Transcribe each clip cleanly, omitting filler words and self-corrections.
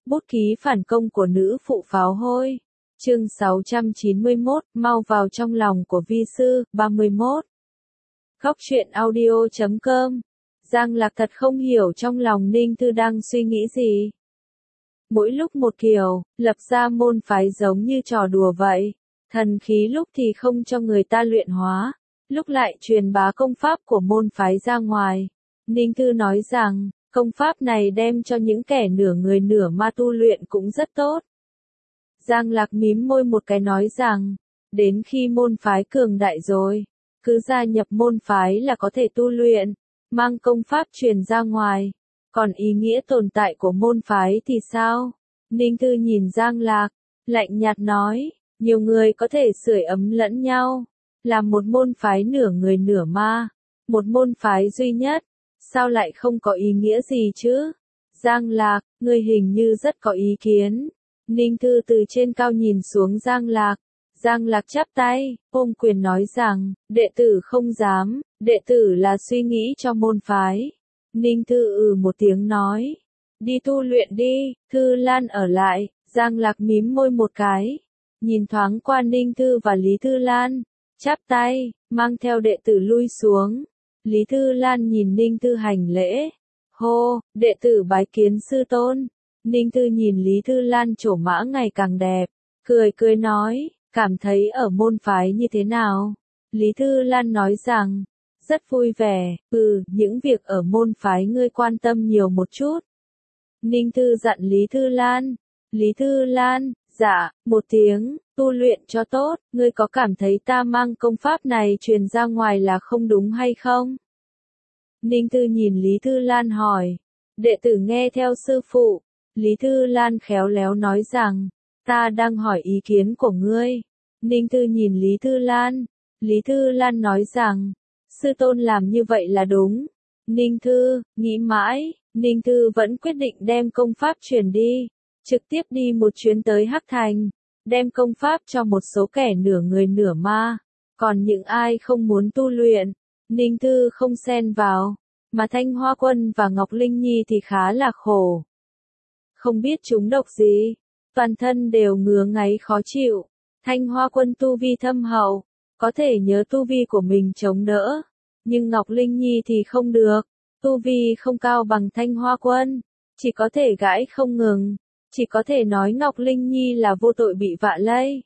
Bút ký phản công của nữ phụ pháo hôi. Chương 691, mau vào trong lòng của vi sư, 31. Góc truyện audio.com. Giang Lạc thật không hiểu trong lòng Ninh Thư đang suy nghĩ gì. Mỗi lúc một kiểu, lập ra môn phái giống như trò đùa vậy. Thần khí lúc thì không cho người ta luyện hóa, lúc lại truyền bá công pháp của môn phái ra ngoài. Ninh Thư nói rằng, công pháp này đem cho những kẻ nửa người nửa ma tu luyện cũng rất tốt. Giang Lạc mím môi một cái nói rằng, đến khi môn phái cường đại rồi, cứ gia nhập môn phái là có thể tu luyện, mang công pháp truyền ra ngoài. Còn ý nghĩa tồn tại của môn phái thì sao? Ninh Thư nhìn Giang Lạc, lạnh nhạt nói, nhiều người có thể sưởi ấm lẫn nhau, làm một môn phái nửa người nửa ma, một môn phái duy nhất, sao lại không có ý nghĩa gì chứ? Giang Lạc, ngươi hình như rất có ý kiến. Ninh Thư từ trên cao nhìn xuống Giang Lạc. Giang Lạc chắp tay, ôm quyền nói rằng, đệ tử không dám, đệ tử là suy nghĩ cho môn phái. Ninh Thư một tiếng nói, đi tu luyện đi, Thư Lan ở lại. Giang Lạc mím môi một cái, nhìn thoáng qua Ninh Thư và Lý Thư Lan, chắp tay, mang theo đệ tử lui xuống. Lý Thư Lan nhìn Ninh Thư hành lễ, hô, đệ tử bái kiến sư tôn. Ninh Thư nhìn Lý Thư Lan trổ mã ngày càng đẹp, cười nói, cảm thấy ở môn phái như thế nào? Lý Thư Lan nói rằng, rất vui vẻ, những việc ở môn phái ngươi quan tâm nhiều một chút. Ninh Thư dặn Lý Thư Lan. Lý Thư Lan, dạ, một tiếng, tu luyện cho tốt, ngươi có cảm thấy ta mang công pháp này truyền ra ngoài là không đúng hay không? Ninh Thư nhìn Lý Thư Lan hỏi, đệ tử nghe theo sư phụ. Lý Thư Lan khéo léo nói rằng, ta đang hỏi ý kiến của ngươi. Ninh Thư nhìn Lý Thư Lan. Lý Thư Lan nói rằng, sư tôn làm như vậy là đúng. Ninh Thư, nghĩ mãi, Ninh Thư vẫn quyết định đem công pháp truyền đi, trực tiếp đi một chuyến tới Hắc Thành, đem công pháp cho một số kẻ nửa người nửa ma. Còn những ai không muốn tu luyện, Ninh Thư không xen vào, mà Thanh Hoa Quân và Ngọc Linh Nhi thì khá là khổ. Không biết chúng độc gì, toàn thân đều ngứa ngáy khó chịu. Thanh Hoa Quân tu vi thâm hậu, có thể nhớ tu vi của mình chống đỡ, nhưng Ngọc Linh Nhi thì không được, tu vi không cao bằng Thanh Hoa Quân, chỉ có thể gãi không ngừng, chỉ có thể nói Ngọc Linh Nhi là vô tội bị vạ lây.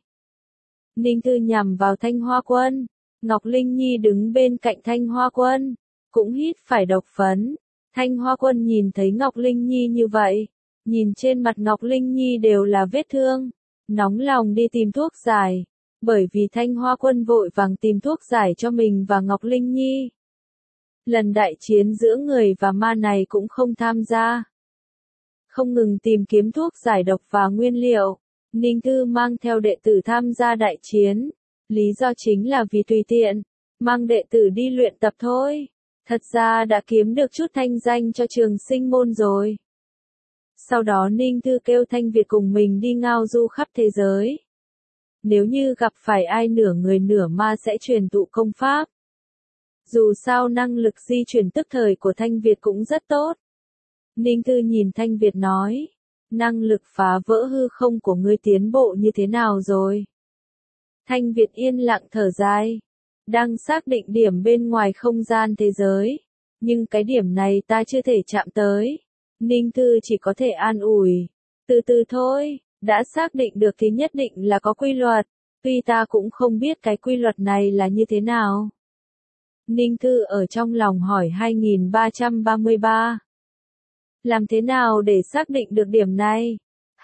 Ninh Thư nhằm vào Thanh Hoa Quân, Ngọc Linh Nhi đứng bên cạnh Thanh Hoa Quân, cũng hít phải độc phấn. Thanh Hoa Quân nhìn thấy Ngọc Linh Nhi như vậy, nhìn trên mặt Ngọc Linh Nhi đều là vết thương, nóng lòng đi tìm thuốc giải, bởi vì Thanh Hoa Quân vội vàng tìm thuốc giải cho mình và Ngọc Linh Nhi. Lần đại chiến giữa người và ma này cũng không tham gia. Không ngừng tìm kiếm thuốc giải độc và nguyên liệu, Ninh Thư mang theo đệ tử tham gia đại chiến. Lý do chính là vì tùy tiện, mang đệ tử đi luyện tập thôi. Thật ra đã kiếm được chút thanh danh cho trường sinh môn rồi. Sau đó Ninh Thư kêu Thanh Việt cùng mình đi ngao du khắp thế giới. Nếu như gặp phải ai nửa người nửa ma sẽ truyền thụ công pháp. Dù sao năng lực di chuyển tức thời của Thanh Việt cũng rất tốt. Ninh Thư nhìn Thanh Việt nói, năng lực phá vỡ hư không của ngươi tiến bộ như thế nào rồi? Thanh Việt yên lặng thở dài, đang xác định điểm bên ngoài không gian thế giới, nhưng cái điểm này ta chưa thể chạm tới. Ninh Thư chỉ có thể an ủi, từ từ thôi, đã xác định được thì nhất định là có quy luật, tuy ta cũng không biết cái quy luật này là như thế nào. Ninh Thư ở trong lòng hỏi 2333. Làm thế nào để xác định được điểm này?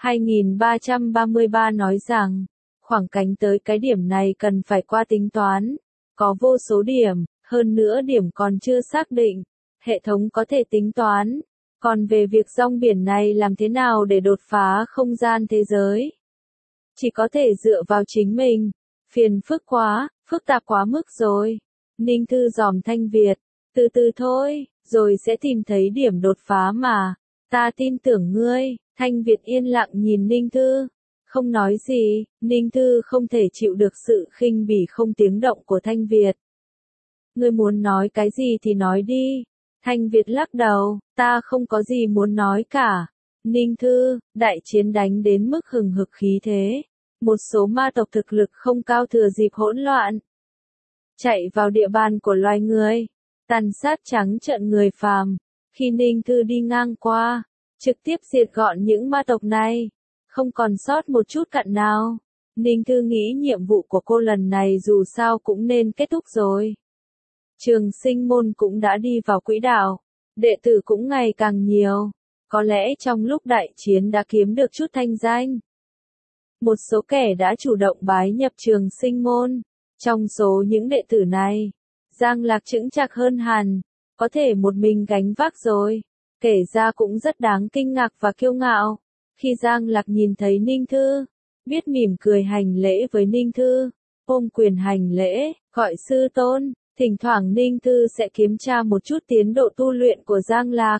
2333 nói rằng, khoảng cách tới cái điểm này cần phải qua tính toán, có vô số điểm, hơn nữa điểm còn chưa xác định, hệ thống có thể tính toán. Còn về việc rong biển này làm thế nào để đột phá không gian thế giới? Chỉ có thể dựa vào chính mình, phiền phức quá, phức tạp quá mức rồi. Ninh Thư dòm Thanh Việt, từ từ thôi, rồi sẽ tìm thấy điểm đột phá mà, ta tin tưởng ngươi. Thanh Việt yên lặng nhìn Ninh Thư, không nói gì. Ninh Thư không thể chịu được sự khinh bỉ không tiếng động của Thanh Việt. Ngươi muốn nói cái gì thì nói đi. Thanh Việt lắc đầu, ta không có gì muốn nói cả. Ninh Thư, đại chiến đánh đến mức hừng hực khí thế. Một số ma tộc thực lực không cao thừa dịp hỗn loạn, chạy vào địa bàn của loài người, tàn sát trắng trợn người phàm. Khi Ninh Thư đi ngang qua, trực tiếp diệt gọn những ma tộc này, không còn sót một chút cặn nào. Ninh Thư nghĩ nhiệm vụ của cô lần này dù sao cũng nên kết thúc rồi. Trường sinh môn cũng đã đi vào quỹ đạo, đệ tử cũng ngày càng nhiều, có lẽ trong lúc đại chiến đã kiếm được chút thanh danh. Một số kẻ đã chủ động bái nhập trường sinh môn, trong số những đệ tử này, Giang Lạc chững chạc hơn hẳn, có thể một mình gánh vác rồi, kể ra cũng rất đáng kinh ngạc và kiêu ngạo. Khi Giang Lạc nhìn thấy Ninh Thư, biết mỉm cười hành lễ với Ninh Thư, ôm quyền hành lễ, gọi sư tôn. Thỉnh thoảng Ninh Thư sẽ kiểm tra một chút tiến độ tu luyện của Giang Lạc.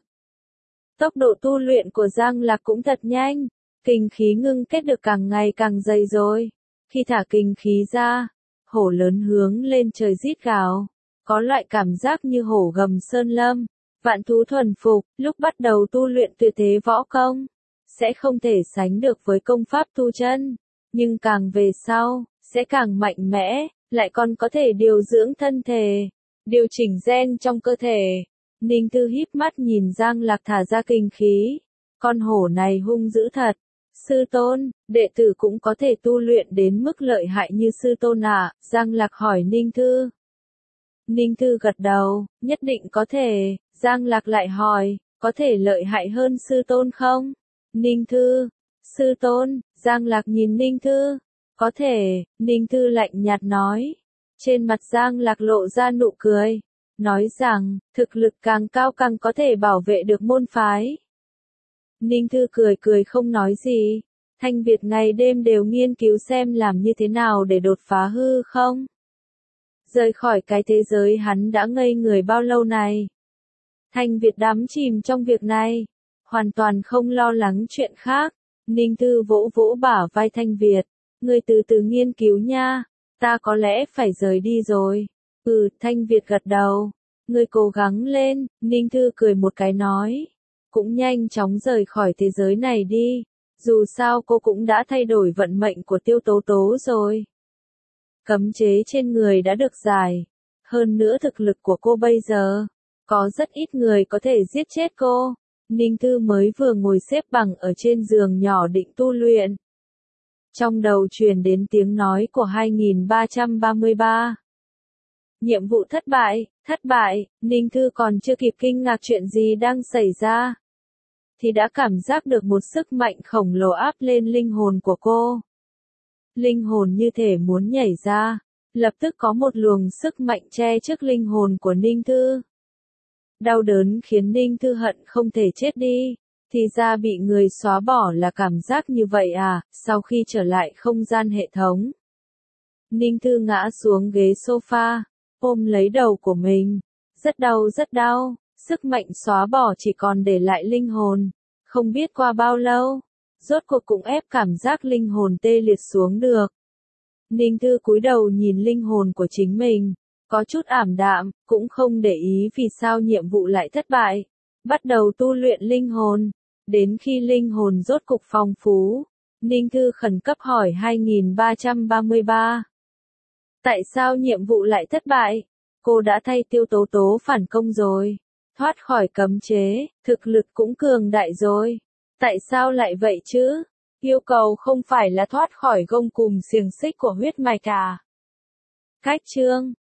Tốc độ tu luyện của Giang Lạc cũng thật nhanh, kinh khí ngưng kết được càng ngày càng dày rồi. Khi thả kinh khí ra, hổ lớn hướng lên trời rít gào, có loại cảm giác như hổ gầm sơn lâm, vạn thú thuần phục. Lúc bắt đầu tu luyện tuyệt thế võ công, sẽ không thể sánh được với công pháp tu chân, nhưng càng về sau, sẽ càng mạnh mẽ, lại còn có thể điều dưỡng thân thể, điều chỉnh gen trong cơ thể. Ninh Thư híp mắt nhìn Giang Lạc thả ra kinh khí, con hổ này hung dữ thật. Sư tôn, đệ tử cũng có thể tu luyện đến mức lợi hại như sư tôn à? Giang Lạc hỏi Ninh Thư. Ninh Thư gật đầu, nhất định có thể. Giang Lạc lại hỏi, có thể lợi hại hơn sư tôn không? Ninh Thư, sư tôn. Giang Lạc nhìn Ninh Thư. Có thể. Ninh Thư lạnh nhạt nói. Trên mặt Giang Lạc lộ ra nụ cười, nói rằng, thực lực càng cao càng có thể bảo vệ được môn phái. Ninh Thư cười cười không nói gì. Thanh Việt ngày đêm đều nghiên cứu xem làm như thế nào để đột phá hư không. Rời khỏi cái thế giới hắn đã ngây người bao lâu này. Thanh Việt đắm chìm trong việc này, hoàn toàn không lo lắng chuyện khác. Ninh Thư vỗ vỗ bả vai Thanh Việt, ngươi từ từ nghiên cứu nha, ta có lẽ phải rời đi rồi. Thanh Việt gật đầu, ngươi cố gắng lên. Ninh Thư cười một cái nói, cũng nhanh chóng rời khỏi thế giới này đi, dù sao cô cũng đã thay đổi vận mệnh của Tiêu Tố Tố rồi. Cấm chế trên người đã được giải, hơn nữa thực lực của cô bây giờ, có rất ít người có thể giết chết cô. Ninh Thư mới vừa ngồi xếp bằng ở trên giường nhỏ định tu luyện. Trong đầu truyền đến tiếng nói của 2333. Nhiệm vụ thất bại. Ninh Thư còn chưa kịp kinh ngạc chuyện gì đang xảy ra, thì đã cảm giác được một sức mạnh khổng lồ áp lên linh hồn của cô. Linh hồn như thể muốn nhảy ra, lập tức có một luồng sức mạnh che trước linh hồn của Ninh Thư. Đau đớn khiến Ninh Thư hận không thể chết đi, thì ra bị người xóa bỏ là cảm giác như vậy à. Sau khi trở lại không gian hệ thống, Ninh Thư ngã xuống ghế sofa, ôm lấy đầu của mình. Rất đau, sức mạnh xóa bỏ chỉ còn để lại linh hồn. Không biết qua bao lâu, rốt cuộc cũng ép cảm giác linh hồn tê liệt xuống được. Ninh Thư cúi đầu nhìn linh hồn của chính mình, có chút ảm đạm, cũng không để ý vì sao nhiệm vụ lại thất bại. Bắt đầu tu luyện linh hồn, đến khi linh hồn rốt cục phong phú, Ninh Thư khẩn cấp hỏi 2333. Tại sao nhiệm vụ lại thất bại? Cô đã thay Tiêu Tố Tố phản công rồi, thoát khỏi cấm chế, thực lực cũng cường đại rồi. Tại sao lại vậy chứ? Yêu cầu không phải là thoát khỏi gông cùm xiềng xích của huyết mạch à? Cách chương